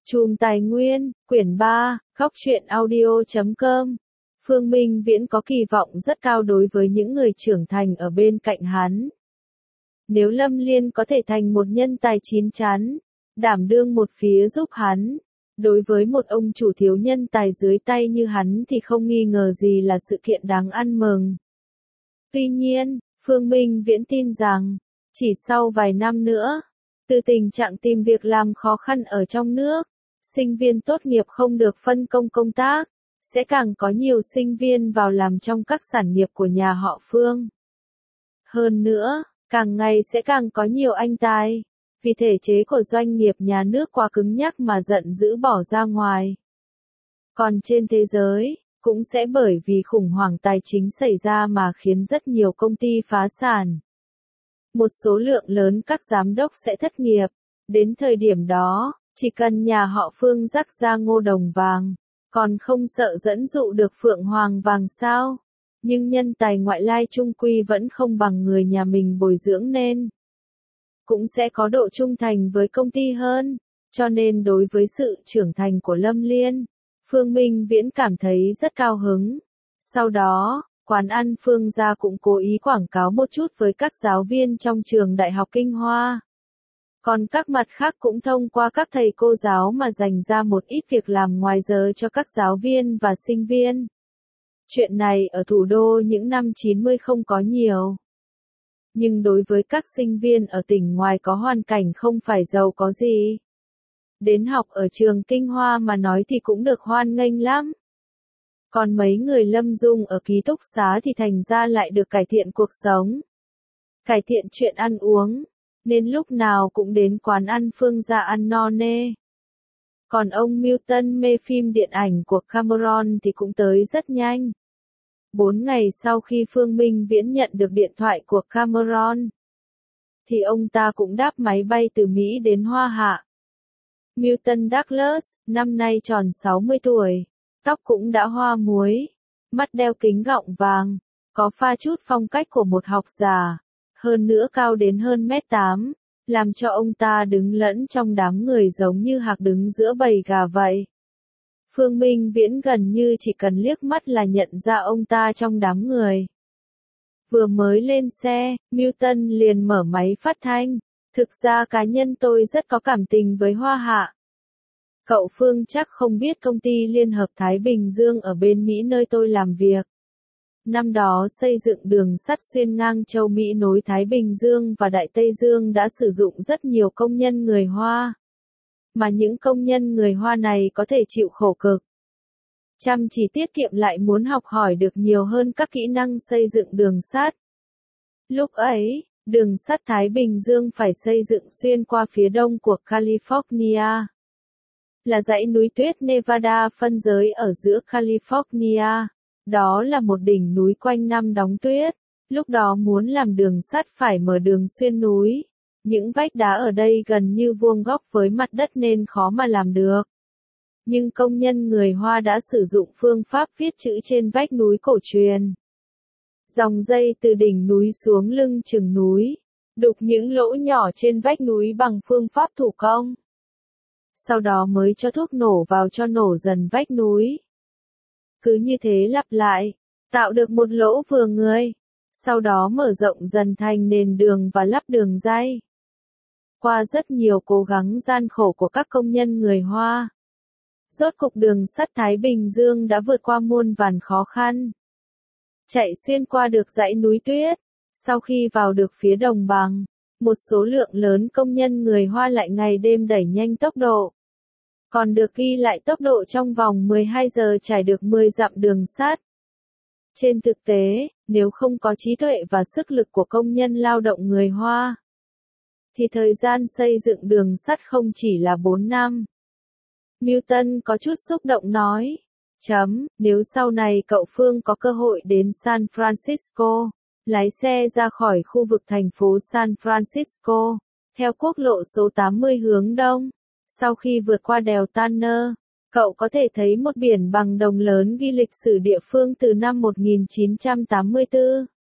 Chùm Tài Nguyên, quyển 3, Góc truyện audio.com. Phương Minh Viễn có kỳ vọng rất cao đối với những người trưởng thành ở bên cạnh hắn. Nếu Lâm Liên có thể thành một nhân tài chín chắn, đảm đương một phía giúp hắn, đối với một ông chủ thiếu nhân tài dưới tay như hắn thì không nghi ngờ gì là sự kiện đáng ăn mừng. Tuy nhiên, Phương Minh Viễn tin rằng, chỉ sau vài năm nữa, từ tình trạng tìm việc làm khó khăn ở trong nước, sinh viên tốt nghiệp không được phân công công tác, sẽ càng có nhiều sinh viên vào làm trong các sản nghiệp của nhà họ Phương. Hơn nữa, càng ngày sẽ càng có nhiều anh tài, vì thể chế của doanh nghiệp nhà nước quá cứng nhắc mà giận dữ bỏ ra ngoài. Còn trên thế giới, cũng sẽ bởi vì khủng hoảng tài chính xảy ra mà khiến rất nhiều công ty phá sản. Một số lượng lớn các giám đốc sẽ thất nghiệp, đến thời điểm đó, chỉ cần nhà họ Phương rắc ra ngô đồng vàng, còn không sợ dẫn dụ được phượng hoàng vàng sao? Nhưng nhân tài ngoại lai chung quy vẫn không bằng người nhà mình bồi dưỡng nên cũng sẽ có độ trung thành với công ty hơn, cho nên đối với sự trưởng thành của Lâm Liên, Phương Minh Viễn cảm thấy rất cao hứng. Sau đó, quán ăn Phương Gia cũng cố ý quảng cáo một chút với các giáo viên trong trường Đại học Kinh Hoa. Còn các mặt khác cũng thông qua các thầy cô giáo mà dành ra một ít việc làm ngoài giờ cho các giáo viên và sinh viên. Chuyện này ở thủ đô những năm 90 không có nhiều. Nhưng đối với các sinh viên ở tỉnh ngoài có hoàn cảnh không phải giàu có gì, đến học ở trường Kinh Hoa mà nói thì cũng được hoan nghênh lắm. Còn mấy người Lâm Dung ở ký túc xá thì thành ra lại được cải thiện cuộc sống, cải thiện chuyện ăn uống, nên lúc nào cũng đến quán ăn Phương Gia ăn no nê. Còn ông Milton mê phim điện ảnh của Cameron thì cũng tới rất nhanh. 4 ngày sau khi Phương Minh Viễn nhận được điện thoại của Cameron, thì ông ta cũng đáp máy bay từ Mỹ đến Hoa Hạ. Milton Douglas, năm nay tròn 60 tuổi, tóc cũng đã hoa muối, mắt đeo kính gọng vàng, có pha chút phong cách của một học giả, hơn nữa cao đến hơn 1m8, làm cho ông ta đứng lẫn trong đám người giống như hạc đứng giữa bầy gà vậy. Phương Minh Viễn gần như chỉ cần liếc mắt là nhận ra ông ta trong đám người. Vừa mới lên xe, Milton liền mở máy phát thanh. Thực ra cá nhân tôi rất có cảm tình với Hoa Hạ. Cậu Phương chắc không biết công ty Liên hợp Thái Bình Dương ở bên Mỹ nơi tôi làm việc. Năm đó xây dựng đường sắt xuyên ngang châu Mỹ nối Thái Bình Dương và Đại Tây Dương đã sử dụng rất nhiều công nhân người Hoa. Mà những công nhân người Hoa này có thể chịu khổ cực, chăm chỉ tiết kiệm lại muốn học hỏi được nhiều hơn các kỹ năng xây dựng đường sắt. Lúc ấy, đường sắt Thái Bình Dương phải xây dựng xuyên qua phía đông của California, là dãy núi tuyết Nevada phân giới ở giữa California. Đó là một đỉnh núi quanh năm đóng tuyết. Lúc đó muốn làm đường sắt phải mở đường xuyên núi. Những vách đá ở đây gần như vuông góc với mặt đất nên khó mà làm được. Nhưng công nhân người Hoa đã sử dụng phương pháp viết chữ trên vách núi cổ truyền. Dòng dây từ đỉnh núi xuống lưng chừng núi, đục những lỗ nhỏ trên vách núi bằng phương pháp thủ công. Sau đó mới cho thuốc nổ vào cho nổ dần vách núi. Cứ như thế lặp lại, tạo được một lỗ vừa người. Sau đó mở rộng dần thành nền đường và lắp đường ray. Qua rất nhiều cố gắng gian khổ của các công nhân người Hoa, rốt cục đường sắt Thái Bình Dương đã vượt qua muôn vàn khó khăn, chạy xuyên qua được dãy núi tuyết. Sau khi vào được phía đồng bằng, một số lượng lớn công nhân người Hoa lại ngày đêm đẩy nhanh tốc độ, còn được ghi lại tốc độ trong vòng 12 giờ trải được 10 dặm đường sắt. Trên thực tế, nếu không có trí tuệ và sức lực của công nhân lao động người Hoa, thì thời gian xây dựng đường sắt không chỉ là 4 năm. Milton có chút xúc động nói, nếu sau này cậu Phương có cơ hội đến San Francisco, lái xe ra khỏi khu vực thành phố San Francisco, theo quốc lộ số 80 hướng đông, sau khi vượt qua đèo Tanner, cậu có thể thấy một biển bằng đồng lớn ghi lịch sử địa phương từ năm 1984.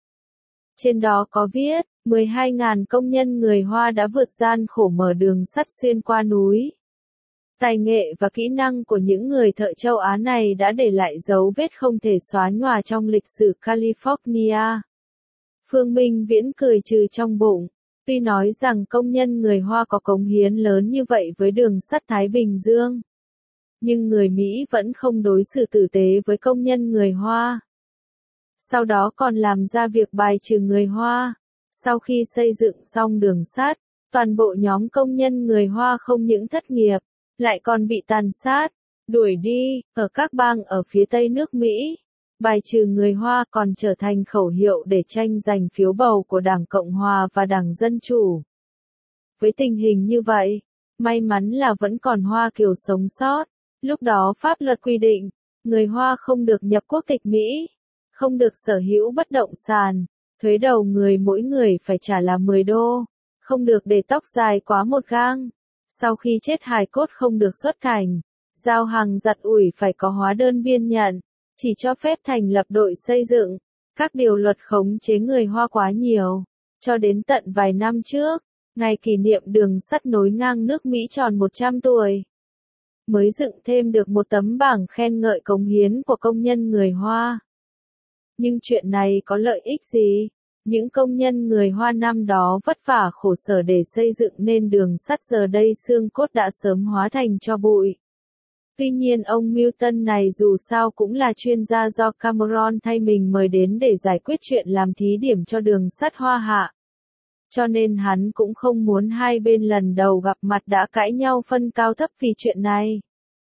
Trên đó có viết, 12.000 công nhân người Hoa đã vượt gian khổ mở đường sắt xuyên qua núi. Tài nghệ và kỹ năng của những người thợ châu Á này đã để lại dấu vết không thể xóa nhòa trong lịch sử California. Phương Minh Viễn cười trừ trong bụng. Tuy nói rằng công nhân người Hoa có cống hiến lớn như vậy với đường sắt Thái Bình Dương, nhưng người Mỹ vẫn không đối xử tử tế với công nhân người Hoa. Sau đó còn làm ra việc bài trừ người Hoa. Sau khi xây dựng xong đường sắt, toàn bộ nhóm công nhân người Hoa không những thất nghiệp, lại còn bị tàn sát, đuổi đi, ở các bang ở phía tây nước Mỹ. Bài trừ người Hoa còn trở thành khẩu hiệu để tranh giành phiếu bầu của Đảng Cộng Hòa và Đảng Dân Chủ. Với tình hình như vậy, may mắn là vẫn còn Hoa Kiều sống sót. Lúc đó pháp luật quy định, người Hoa không được nhập quốc tịch Mỹ, không được sở hữu bất động sản, thuế đầu người mỗi người phải trả là 10 đô, không được để tóc dài quá một gang. Sau khi chết hài cốt không được xuất cảnh, giao hàng giặt ủi phải có hóa đơn biên nhận, chỉ cho phép thành lập đội xây dựng. Các điều luật khống chế người Hoa quá nhiều, cho đến tận vài năm trước, ngày kỷ niệm đường sắt nối ngang nước Mỹ tròn 100 tuổi, mới dựng thêm được một tấm bảng khen ngợi cống hiến của công nhân người Hoa. Nhưng chuyện này có lợi ích gì? Những công nhân người Hoa năm đó vất vả khổ sở để xây dựng nên đường sắt giờ đây xương cốt đã sớm hóa thành tro bụi. Tuy nhiên ông Milton này dù sao cũng là chuyên gia do Cameron thay mình mời đến để giải quyết chuyện làm thí điểm cho đường sắt Hoa Hạ. Cho nên hắn cũng không muốn hai bên lần đầu gặp mặt đã cãi nhau phân cao thấp vì chuyện này.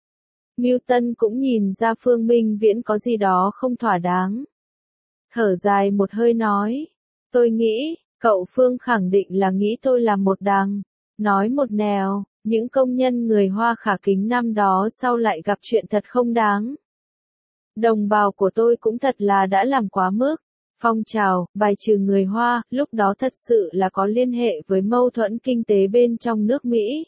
Milton cũng nhìn ra Phương Minh Viễn có gì đó không thỏa đáng. Thở dài một hơi nói, tôi nghĩ, cậu Phương khẳng định là nghĩ tôi là một đằng, nói một nẻo. Những công nhân người Hoa khả kính năm đó sau lại gặp chuyện thật không đáng. Đồng bào của tôi cũng thật là đã làm quá mức. Phong trào, bài trừ người Hoa, lúc đó thật sự là có liên hệ với mâu thuẫn kinh tế bên trong nước Mỹ.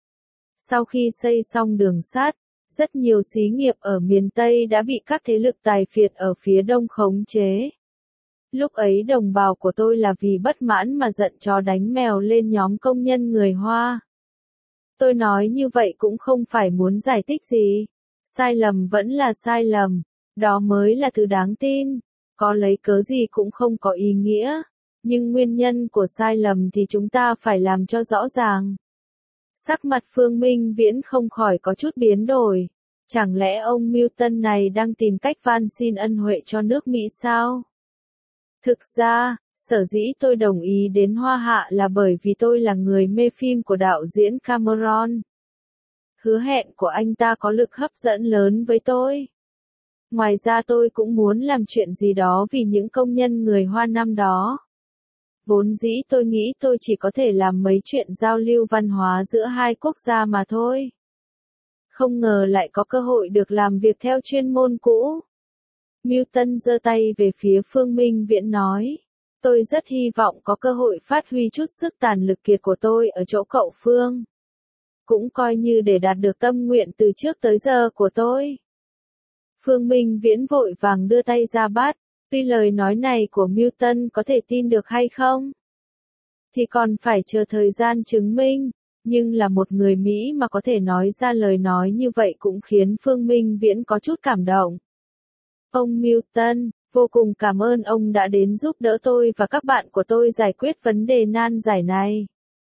Sau khi xây xong đường sắt, rất nhiều xí nghiệp ở miền Tây đã bị các thế lực tài phiệt ở phía Đông khống chế. Lúc ấy đồng bào của tôi là vì bất mãn mà giận chó đánh mèo lên nhóm công nhân người Hoa. Tôi nói như vậy cũng không phải muốn giải thích gì. Sai lầm vẫn là sai lầm. Đó mới là thứ đáng tin. Có lấy cớ gì cũng không có ý nghĩa. Nhưng nguyên nhân của sai lầm thì chúng ta phải làm cho rõ ràng. Sắc mặt Phương Minh Viễn không khỏi có chút biến đổi. Chẳng lẽ ông Milton này đang tìm cách van xin ân huệ cho nước Mỹ sao? Thực ra, sở dĩ tôi đồng ý đến Hoa Hạ là bởi vì tôi là người mê phim của đạo diễn Cameron. Hứa hẹn của anh ta có lực hấp dẫn lớn với tôi. Ngoài ra tôi cũng muốn làm chuyện gì đó vì những công nhân người Hoa năm đó. Vốn dĩ tôi nghĩ tôi chỉ có thể làm mấy chuyện giao lưu văn hóa giữa hai quốc gia mà thôi. Không ngờ lại có cơ hội được làm việc theo chuyên môn cũ. Milton giơ tay về phía Phương Minh Viễn nói. Tôi rất hy vọng có cơ hội phát huy chút sức tàn lực kiệt của tôi ở chỗ cậu Phương. Cũng coi như để đạt được tâm nguyện từ trước tới giờ của tôi. Phương Minh Viễn vội vàng đưa tay ra bắt. Tuy lời nói này của Milton có thể tin được hay không? Thì còn phải chờ thời gian chứng minh. Nhưng là một người Mỹ mà có thể nói ra lời nói như vậy cũng khiến Phương Minh Viễn có chút cảm động. Ông Milton, vô cùng cảm ơn ông đã đến giúp đỡ tôi và các bạn của tôi giải quyết vấn đề nan giải này.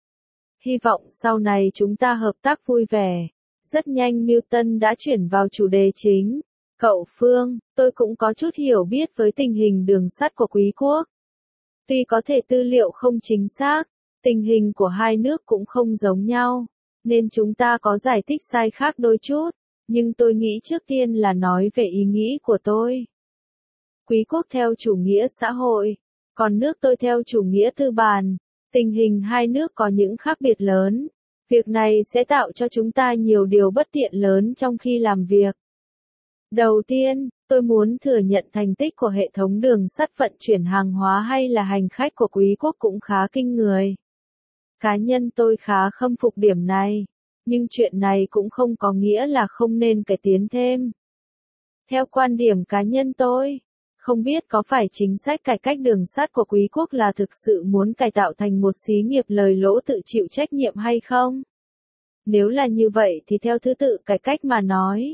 Hy vọng sau này chúng ta hợp tác vui vẻ. Rất nhanh Milton đã chuyển vào chủ đề chính. Cậu Phương, tôi cũng có chút hiểu biết với tình hình đường sắt của quý quốc. Tuy có thể tư liệu không chính xác, tình hình của hai nước cũng không giống nhau, nên chúng ta có giải thích sai khác đôi chút, nhưng tôi nghĩ trước tiên là nói về ý nghĩ của tôi. Quý quốc theo chủ nghĩa xã hội, còn nước tôi theo chủ nghĩa tư bản. Tình hình hai nước có những khác biệt lớn. Việc này sẽ tạo cho chúng ta nhiều điều bất tiện lớn trong khi làm việc. Đầu tiên, tôi muốn thừa nhận thành tích của hệ thống đường sắt vận chuyển hàng hóa hay là hành khách của quý quốc cũng khá kinh người. Cá nhân tôi khá khâm phục điểm này, nhưng chuyện này cũng không có nghĩa là không nên cải tiến thêm. Theo quan điểm cá nhân tôi, không biết có phải chính sách cải cách đường sắt của quý quốc là thực sự muốn cải tạo thành một xí nghiệp lời lỗ tự chịu trách nhiệm hay không? Nếu là như vậy thì theo thứ tự cải cách mà nói.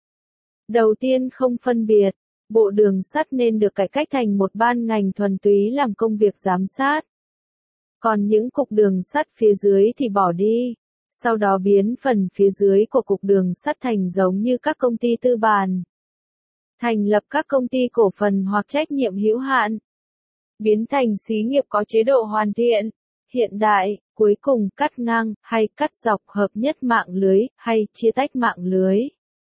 Đầu tiên không phân biệt, bộ đường sắt nên được cải cách thành một ban ngành thuần túy làm công việc giám sát. Còn những cục đường sắt phía dưới thì bỏ đi, sau đó biến phần phía dưới của cục đường sắt thành giống như các công ty tư bản. Thành lập các công ty cổ phần hoặc trách nhiệm hữu hạn. Biến thành xí nghiệp có chế độ hoàn thiện, hiện đại, cuối cùng cắt ngang, hay cắt dọc hợp nhất mạng lưới, hay chia tách mạng lưới.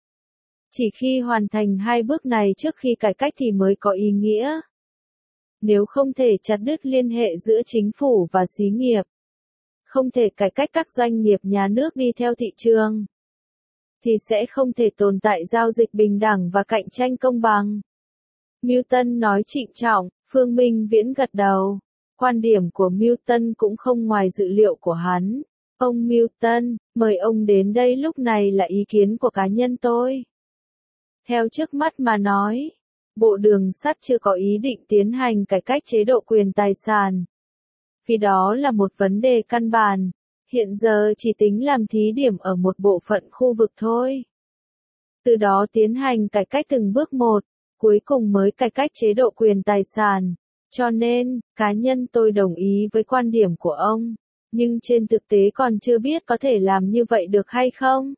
Chỉ khi hoàn thành hai bước này trước khi cải cách thì mới có ý nghĩa. Nếu không thể chặt đứt liên hệ giữa chính phủ và xí nghiệp, không thể cải cách các doanh nghiệp nhà nước đi theo thị trường, thì sẽ không thể tồn tại giao dịch bình đẳng và cạnh tranh công bằng. Milton nói trịnh trọng, Phương Minh Viễn gật đầu. Quan điểm của Milton cũng không ngoài dự liệu của hắn. Ông Milton, mời ông đến đây lúc này là ý kiến của cá nhân tôi. Theo trước mắt mà nói, Bộ Đường sắt chưa có ý định tiến hành cải cách chế độ quyền tài sản. Vì đó là một vấn đề căn bản, hiện giờ chỉ tính làm thí điểm ở một bộ phận khu vực thôi. Từ đó tiến hành cải cách từng bước một, cuối cùng mới cải cách chế độ quyền tài sản. Cho nên, cá nhân tôi đồng ý với quan điểm của ông, nhưng trên thực tế còn chưa biết có thể làm như vậy được hay không.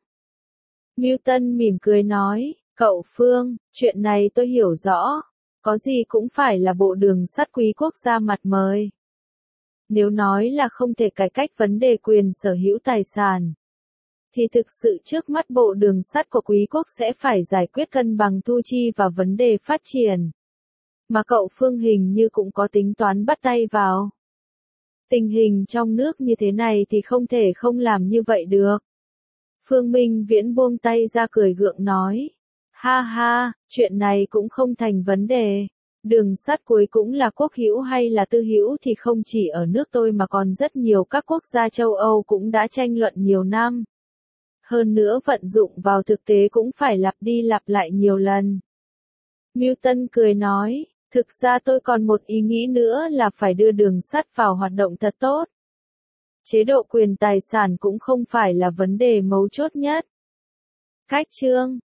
Milton mỉm cười nói, cậu Phương, chuyện này tôi hiểu rõ, có gì cũng phải là Bộ Đường sắt Quý quốc ra mặt mời. Nếu nói là không thể cải cách vấn đề quyền sở hữu tài sản, thì thực sự trước mắt Bộ Đường sắt của Quý quốc sẽ phải giải quyết cân bằng thu chi và vấn đề phát triển. Mà cậu Phương hình như cũng có tính toán bắt tay vào. Tình hình trong nước như thế này thì không thể không làm như vậy được. Phương Minh Viễn buông tay ra cười gượng nói. Ha ha, chuyện này cũng không thành vấn đề. Đường sắt cuối cũng là quốc hữu hay là tư hữu thì không chỉ ở nước tôi mà còn rất nhiều các quốc gia châu Âu cũng đã tranh luận nhiều năm. Hơn nữa vận dụng vào thực tế cũng phải lặp đi lặp lại nhiều lần. Milton cười nói, thực ra tôi còn một ý nghĩ nữa là phải đưa đường sắt vào hoạt động thật tốt. Chế độ quyền tài sản cũng không phải là vấn đề mấu chốt nhất. Cách chương